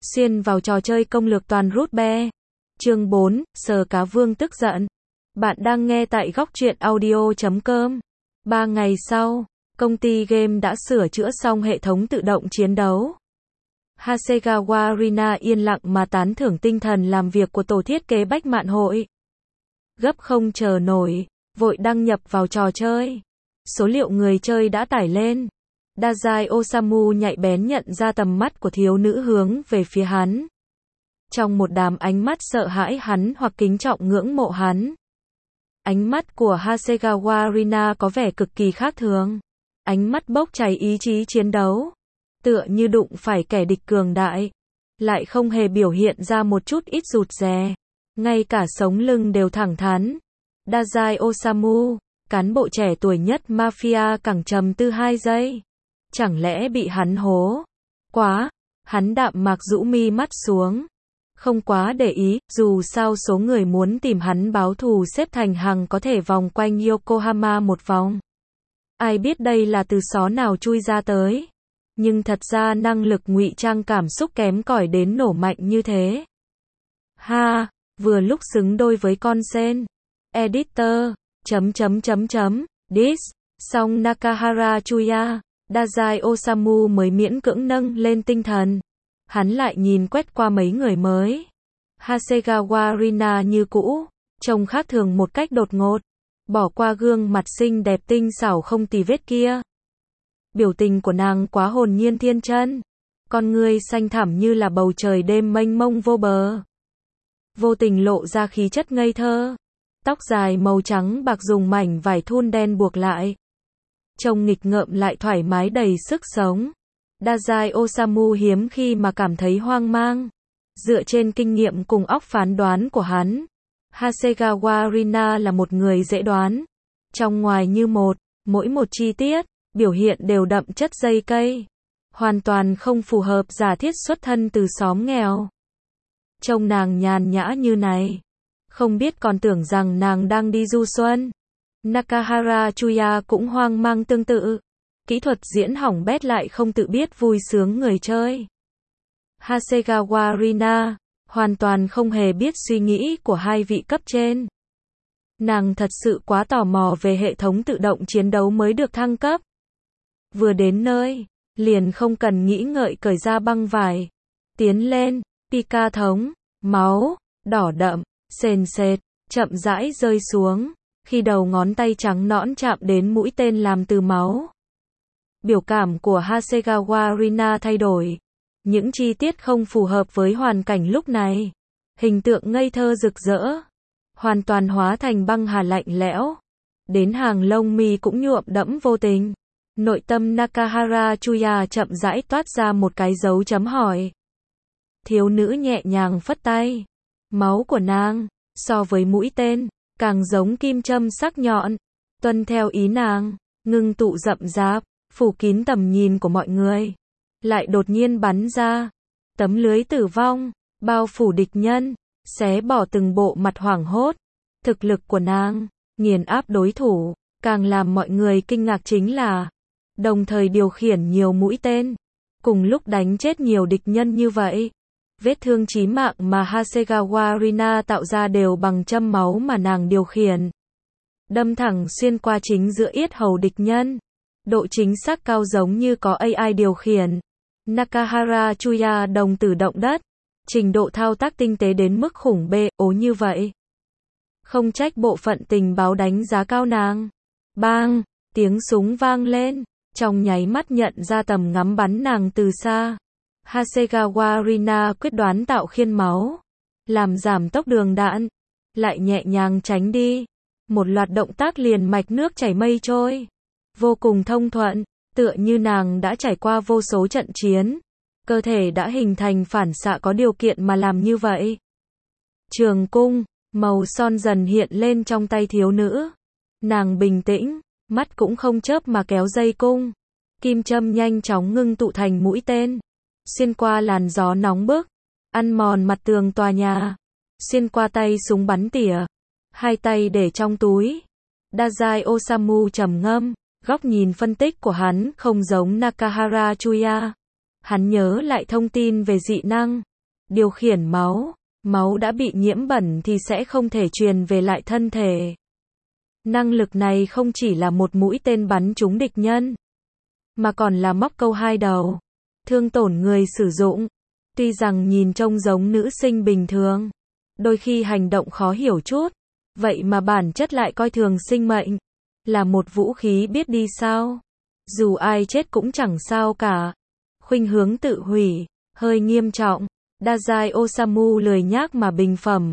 Xuyên vào trò chơi công lược toàn rút be. Chương 4, Sờ Cá Vương tức giận. Bạn đang nghe tại góc truyện audio.com. 3 ngày sau, công ty game đã sửa chữa xong hệ thống tự động chiến đấu. Hasegawa Rina yên lặng mà tán thưởng tinh thần làm việc của tổ thiết kế Bách Mạn Hội. Gấp không chờ nổi, vội đăng nhập vào trò chơi. Số liệu người chơi đã tải lên. Dazai Osamu nhạy bén nhận ra tầm mắt của thiếu nữ hướng về phía hắn. Trong một đám ánh mắt sợ hãi hắn hoặc kính trọng ngưỡng mộ hắn. Ánh mắt của Hasegawa Rina có vẻ cực kỳ khác thường. Ánh mắt bốc cháy ý chí chiến đấu. Tựa như đụng phải kẻ địch cường đại. Lại không hề biểu hiện ra một chút ít rụt rè. Ngay cả sống lưng đều thẳng thắn. Dazai Osamu, cán bộ trẻ tuổi nhất Mafia cẳng trầm tư 2 giây. Chẳng lẽ bị hắn hố? Quá! Hắn đạm mạc rũ mi mắt xuống. Không quá để ý, dù sao số người muốn tìm hắn báo thù xếp thành hàng có thể vòng quanh Yokohama một vòng. Ai biết đây là từ xó nào chui ra tới. Nhưng thật ra năng lực ngụy trang cảm xúc kém cỏi đến nổ mạnh như thế. Ha! Vừa lúc xứng đôi với con sen. Editor. Dis. Xong Nakahara Chuya. Dazai Osamu mới miễn cưỡng nâng lên tinh thần. Hắn lại nhìn quét qua mấy người mới. Hasegawa Rina như cũ, trông khác thường một cách đột ngột. Bỏ qua gương mặt xinh đẹp tinh xảo không tì vết kia. Biểu tình của nàng quá hồn nhiên thiên chân. Con ngươi xanh thẳm như là bầu trời đêm mênh mông vô bờ. Vô tình lộ ra khí chất ngây thơ. Tóc dài màu trắng bạc dùng mảnh vải thun đen buộc lại. Trông nghịch ngợm lại thoải mái đầy sức sống. Dazai Osamu hiếm khi mà cảm thấy hoang mang. Dựa trên kinh nghiệm cùng óc phán đoán của hắn, Hasegawa Rina là một người dễ đoán. Trong ngoài như một, mỗi một chi tiết, biểu hiện đều đậm chất dây cây. Hoàn toàn không phù hợp giả thiết xuất thân từ xóm nghèo. Trông nàng nhàn nhã như này. Không biết còn tưởng rằng nàng đang đi du xuân. Nakahara Chuya cũng hoang mang tương tự. Kỹ thuật diễn hỏng bét lại không tự biết vui sướng người chơi. Hasegawa Rina, hoàn toàn không hề biết suy nghĩ của hai vị cấp trên. Nàng thật sự quá tò mò về hệ thống tự động chiến đấu mới được thăng cấp. Vừa đến nơi, liền không cần nghĩ ngợi cởi ra băng vải. Tiến lên, Pika thống, máu, đỏ đậm, sền sệt, chậm rãi rơi xuống. Khi đầu ngón tay trắng nõn chạm đến mũi tên làm từ máu. Biểu cảm của Hasegawa Rina thay đổi. Những chi tiết không phù hợp với hoàn cảnh lúc này. Hình tượng ngây thơ rực rỡ. Hoàn toàn hóa thành băng hà lạnh lẽo. Đến hàng lông mi cũng nhuộm đẫm vô tình. Nội tâm Nakahara Chuya chậm rãi toát ra một cái dấu chấm hỏi. Thiếu nữ nhẹ nhàng phất tay. Máu của nàng, so với mũi tên, càng giống kim châm sắc nhọn. Tuân theo ý nàng, ngưng tụ rậm rạp, phủ kín tầm nhìn của mọi người. Lại đột nhiên bắn ra. Tấm lưới tử vong, bao phủ địch nhân, xé bỏ từng bộ mặt hoảng hốt. Thực lực của nàng, nghiền áp đối thủ, càng làm mọi người kinh ngạc chính là đồng thời điều khiển nhiều mũi tên, cùng lúc đánh chết nhiều địch nhân như vậy. Vết thương chí mạng mà Hasegawa Rina tạo ra đều bằng châm máu mà nàng điều khiển. Đâm thẳng xuyên qua chính giữa yết hầu địch nhân. Độ chính xác cao giống như có AI điều khiển. Nakahara Chuya đồng tử động đất. Trình độ thao tác tinh tế đến mức khủng bê ố như vậy. Không trách bộ phận tình báo đánh giá cao nàng. Bang! Tiếng súng vang lên. Trong nháy mắt nhận ra tầm ngắm bắn nàng từ xa. Hasegawa Rina quyết đoán tạo khiên máu. Làm giảm tốc đường đạn. Lại nhẹ nhàng tránh đi. Một loạt động tác liền mạch nước chảy mây trôi. Vô cùng thông thuận, tựa như nàng đã trải qua vô số trận chiến. Cơ thể đã hình thành phản xạ có điều kiện mà làm như vậy. Trường cung, màu son dần hiện lên trong tay thiếu nữ. Nàng bình tĩnh, mắt cũng không chớp mà kéo dây cung. Kim châm nhanh chóng ngưng tụ thành mũi tên. Xuyên qua làn gió nóng bức. Ăn mòn mặt tường tòa nhà. Xuyên qua tay súng bắn tỉa. Hai tay để trong túi. Dazai Osamu trầm ngâm. Góc nhìn phân tích của hắn không giống Nakahara Chuya. Hắn nhớ lại thông tin về dị năng. điều khiển máu. Máu đã bị nhiễm bẩn thì sẽ không thể truyền về lại thân thể. Năng lực này không chỉ là một mũi tên bắn trúng địch nhân, mà còn là móc câu hai đầu, thương tổn người sử dụng. Tuy rằng nhìn trông giống nữ sinh bình thường, đôi khi hành động khó hiểu chút, vậy mà bản chất lại coi thường sinh mệnh, là một vũ khí biết đi sao. Dù ai chết cũng chẳng sao cả. Khuynh hướng tự hủy, hơi nghiêm trọng. Dazai Osamu lười nhác mà bình phẩm.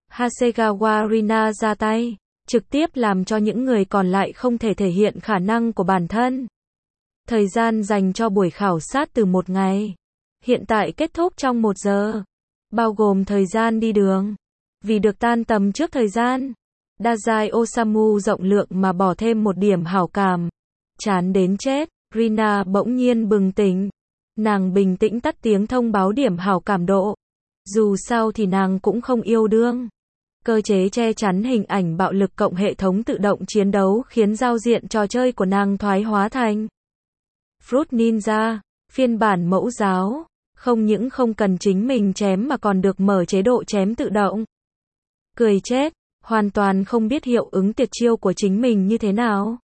Hasegawa Rina ra tay, trực tiếp làm cho những người còn lại không thể thể hiện khả năng của bản thân. Thời gian dành cho buổi khảo sát từ 1 ngày, hiện tại kết thúc trong 1 giờ, bao gồm thời gian đi đường. Vì được tan tầm trước thời gian, Dazai Osamu rộng lượng mà bỏ thêm 1 điểm hảo cảm. Chán đến chết, Rina bỗng nhiên bừng tỉnh. Nàng bình tĩnh tắt tiếng thông báo điểm hảo cảm độ. Dù sao thì nàng cũng không yêu đương. Cơ chế che chắn hình ảnh bạo lực cộng hệ thống tự động chiến đấu khiến giao diện trò chơi của nàng thoái hóa thành Fruit Ninja, phiên bản mẫu giáo. Không những không cần chính mình chém mà còn được mở chế độ chém tự động. Cười chết, hoàn toàn không biết hiệu ứng tuyệt chiêu của chính mình như thế nào.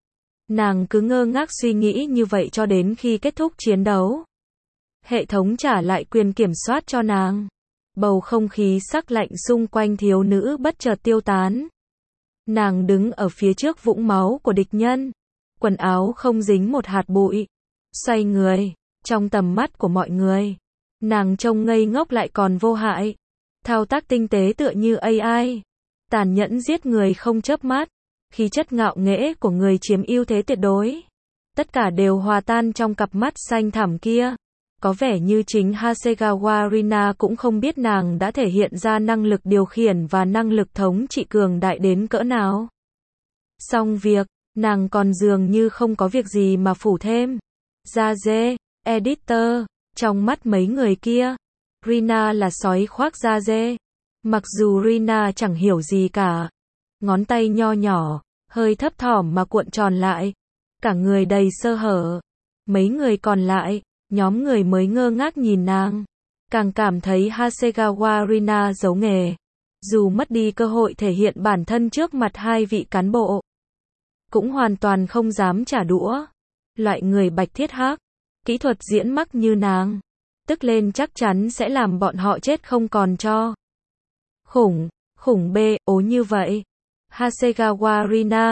Nàng cứ ngơ ngác suy nghĩ như vậy cho đến khi kết thúc chiến đấu. Hệ thống trả lại quyền kiểm soát cho nàng. Bầu không khí sắc lạnh xung quanh thiếu nữ bất chợt tiêu tán. Nàng đứng ở phía trước vũng máu của địch nhân. Quần áo không dính một hạt bụi. Xoay người, trong tầm mắt của mọi người. Nàng trông ngây ngốc lại còn vô hại. Thao tác tinh tế tựa như AI. Tàn nhẫn giết người không chớp mắt. Khí chất ngạo nghễ của người chiếm ưu thế tuyệt đối. Tất cả đều hòa tan trong cặp mắt xanh thẳm kia. Có vẻ như chính Hasegawa Rina cũng không biết nàng đã thể hiện ra năng lực điều khiển và năng lực thống trị cường đại đến cỡ nào. Xong việc, nàng còn dường như không có việc gì mà phủ thêm. Ra dê, editor, trong mắt mấy người kia, Rina là sói khoác da dê. Mặc dù Rina chẳng hiểu gì cả. Ngón tay nho nhỏ, hơi thấp thỏm mà cuộn tròn lại. Cả người đầy sơ hở. Mấy người còn lại, nhóm người mới ngơ ngác nhìn nàng. Càng cảm thấy Hasegawa Rina giấu nghề. Dù mất đi cơ hội thể hiện bản thân trước mặt 2 vị cán bộ, cũng hoàn toàn không dám trả đũa. Loại người bạch thiết hắc, kỹ thuật diễn mắc như nàng, tức lên chắc chắn sẽ làm bọn họ chết không còn cho. Khủng bê, ố như vậy. Hasegawa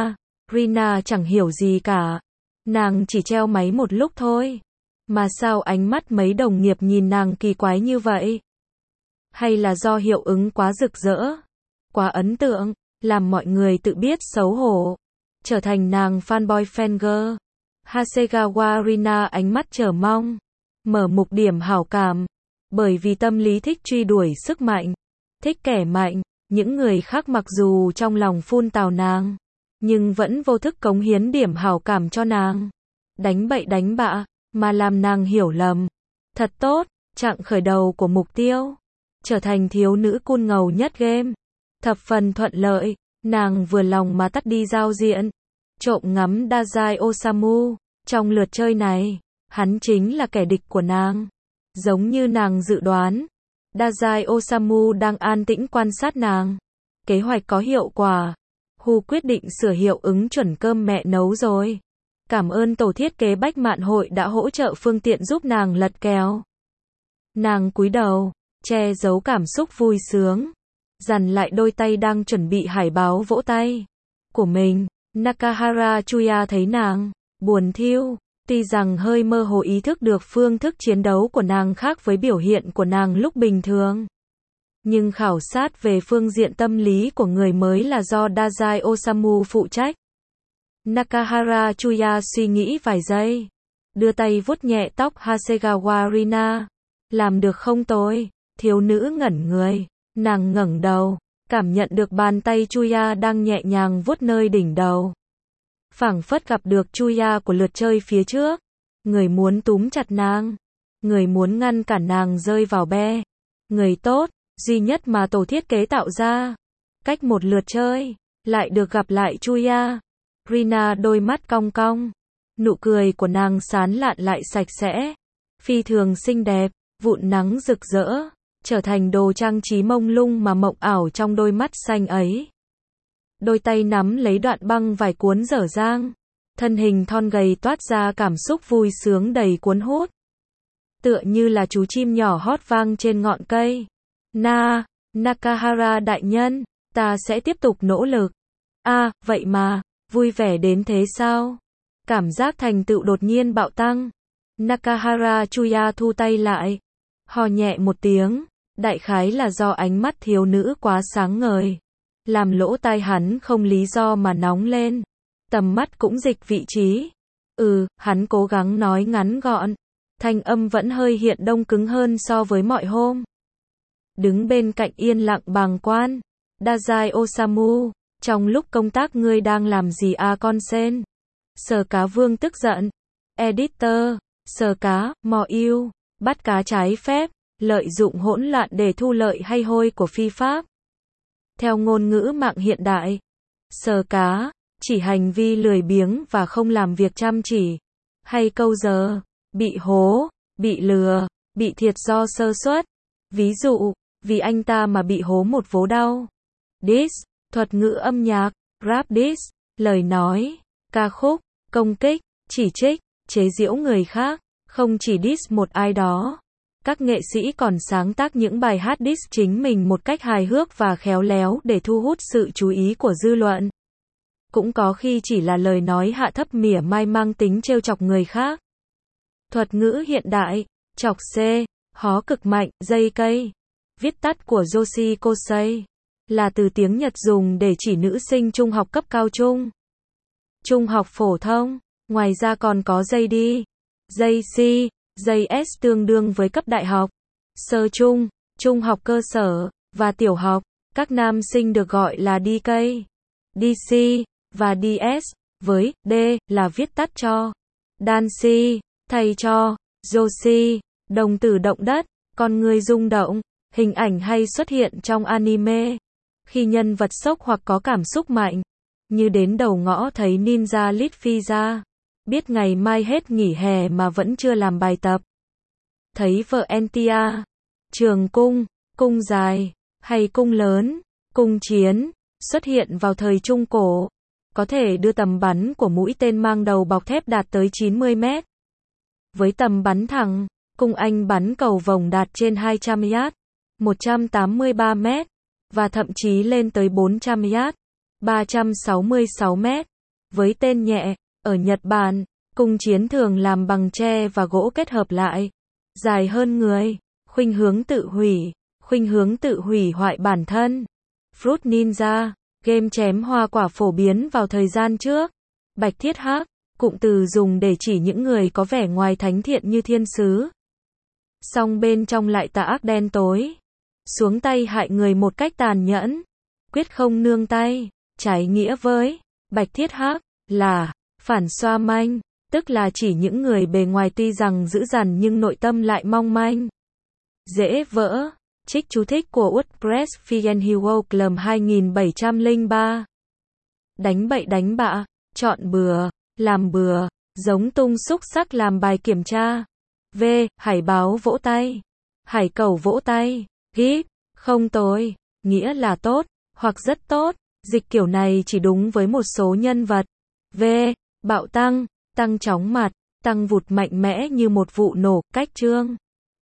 Rina chẳng hiểu gì cả. Nàng chỉ treo máy một lúc thôi. Mà sao ánh mắt mấy đồng nghiệp nhìn nàng kỳ quái như vậy? Hay là do hiệu ứng quá rực rỡ, quá ấn tượng, làm mọi người tự biết xấu hổ, trở thành nàng fanboy fangirl? Hasegawa Rina ánh mắt chờ mong, mở mục điểm hảo cảm, bởi vì tâm lý thích truy đuổi sức mạnh, thích kẻ mạnh. Những người khác mặc dù trong lòng phun tào nàng, nhưng vẫn vô thức cống hiến điểm hảo cảm cho nàng. Đánh bậy đánh bạ, mà làm nàng hiểu lầm. Thật tốt, chặng khởi đầu của mục tiêu. Trở thành thiếu nữ cool ngầu nhất game. Thập phần thuận lợi, nàng vừa lòng mà tắt đi giao diện. Trộm ngắm Dazai Osamu. Trong lượt chơi này, hắn chính là kẻ địch của nàng. Giống như nàng dự đoán. Dazai Osamu đang an tĩnh quan sát nàng. Kế hoạch có hiệu quả. Hu quyết định sửa hiệu ứng chuẩn cơm mẹ nấu rồi. Cảm ơn tổ thiết kế Bách Mạn Hội đã hỗ trợ phương tiện giúp nàng lật kèo. Nàng cúi đầu, che giấu cảm xúc vui sướng. Dằn lại đôi tay đang chuẩn bị hải báo vỗ tay của mình. Nakahara Chuya thấy nàng buồn thiu. Tuy rằng hơi mơ hồ ý thức được phương thức chiến đấu của nàng khác với biểu hiện của nàng lúc bình thường. Nhưng khảo sát về phương diện tâm lý của người mới là do Dazai Osamu phụ trách. Nakahara Chuya suy nghĩ vài giây. Đưa tay vuốt nhẹ tóc Hasegawa Rina. Làm được không tôi? Thiếu nữ ngẩn người. Nàng ngẩng đầu. Cảm nhận được bàn tay Chuya đang nhẹ nhàng vuốt nơi đỉnh đầu. Phảng phất gặp được Chuya của lượt chơi phía trước. Người muốn túm chặt nàng. Người muốn ngăn cản nàng rơi vào be. Người tốt, duy nhất mà tổ thiết kế tạo ra. Cách một lượt chơi, lại được gặp lại Chuya. Rina đôi mắt cong cong. Nụ cười của nàng sán lạn lại sạch sẽ. Phi thường xinh đẹp, vụn nắng rực rỡ. trở thành đồ trang trí mông lung mà mộng ảo trong đôi mắt xanh ấy. Đôi tay nắm lấy đoạn băng vải cuốn dở dang, thân hình thon gầy toát ra cảm xúc vui sướng đầy cuốn hút. Tựa như là chú chim nhỏ hót vang trên ngọn cây. Nakahara đại nhân, ta sẽ tiếp tục nỗ lực. Vậy mà, vui vẻ đến thế sao? Cảm giác thành tựu đột nhiên bạo tăng. Nakahara Chuya thu tay lại, hò nhẹ một tiếng, đại khái là do ánh mắt thiếu nữ quá sáng ngời, làm lỗ tai hắn không lý do mà nóng lên. Tầm mắt cũng dịch vị trí. Hắn cố gắng nói ngắn gọn, thanh âm vẫn hơi hiện đông cứng hơn so với mọi hôm. Đứng bên cạnh yên lặng bàng quan. Dazai Osamu, trong lúc công tác ngươi đang làm gì con sen? Sờ cá vương tức giận. Editor, sờ cá, mò yêu, bắt cá trái phép, lợi dụng hỗn loạn để thu lợi hay hôi của phi pháp. Theo ngôn ngữ mạng hiện đại, sờ cá chỉ hành vi lười biếng và không làm việc chăm chỉ, hay câu giờ, bị hố, bị lừa, bị thiệt do sơ suất. Ví dụ, vì anh ta mà bị hố một vố đau. Diss, thuật ngữ âm nhạc, rap diss, lời nói, ca khúc, công kích, chỉ trích, chế giễu người khác, không chỉ diss một ai đó. Các nghệ sĩ còn sáng tác những bài hát diss chính mình một cách hài hước và khéo léo để thu hút sự chú ý của dư luận. Cũng có khi chỉ là lời nói hạ thấp mỉa mai mang tính trêu chọc người khác. Thuật ngữ hiện đại, chọc xê, hó cực mạnh, dây cây. Viết tắt của Joshi Kosei, là từ tiếng Nhật dùng để chỉ nữ sinh trung học cấp cao trung. Trung học phổ thông, ngoài ra còn có dây đi, dây si, dây S tương đương với cấp đại học, sơ trung, trung học cơ sở, và tiểu học. Các nam sinh được gọi là DK, DC, và DS, với D là viết tắt cho Danshi, thay cho Joshi, đồng từ động đất, con người rung động, hình ảnh hay xuất hiện trong anime. Khi nhân vật sốc hoặc có cảm xúc mạnh, như đến đầu ngõ thấy ninja Litfiza, biết ngày mai hết nghỉ hè mà vẫn chưa làm bài tập. Thấy vợ Entia, trường cung, cung dài, hay cung lớn, cung chiến, xuất hiện vào thời Trung Cổ, có thể đưa tầm bắn của mũi tên mang đầu bọc thép đạt tới 90 mét. Với tầm bắn thẳng, cung Anh bắn cầu vồng đạt trên 200 yard, 183 mét, và thậm chí lên tới 400 yard, 366 mét. Với tên nhẹ, ở Nhật Bản, cung chiến thường làm bằng tre và gỗ kết hợp lại, dài hơn người, khuynh hướng tự hủy hoại bản thân. Fruit Ninja, game chém hoa quả phổ biến vào thời gian trước. Bạch thiết hắc, cụm từ dùng để chỉ những người có vẻ ngoài thánh thiện như thiên sứ, song bên trong lại tà ác đen tối, xuống tay hại người một cách tàn nhẫn, quyết không nương tay. Trái nghĩa với bạch thiết hắc là phản xoa manh, tức là chỉ những người bề ngoài tuy rằng dữ dằn nhưng nội tâm lại mong manh, dễ vỡ. Trích chú thích của WordPress Figen Hero Club 2703. Đánh bậy đánh bạ, chọn bừa, làm bừa, giống tung xúc xắc làm bài kiểm tra. V. Hải báo vỗ tay, hải cẩu vỗ tay. Gip, không tồi, nghĩa là tốt, hoặc rất tốt. Dịch kiểu này chỉ đúng với một số nhân vật. V. Bạo tăng, tăng chóng mặt, tăng vụt mạnh mẽ như một vụ nổ. Cách chương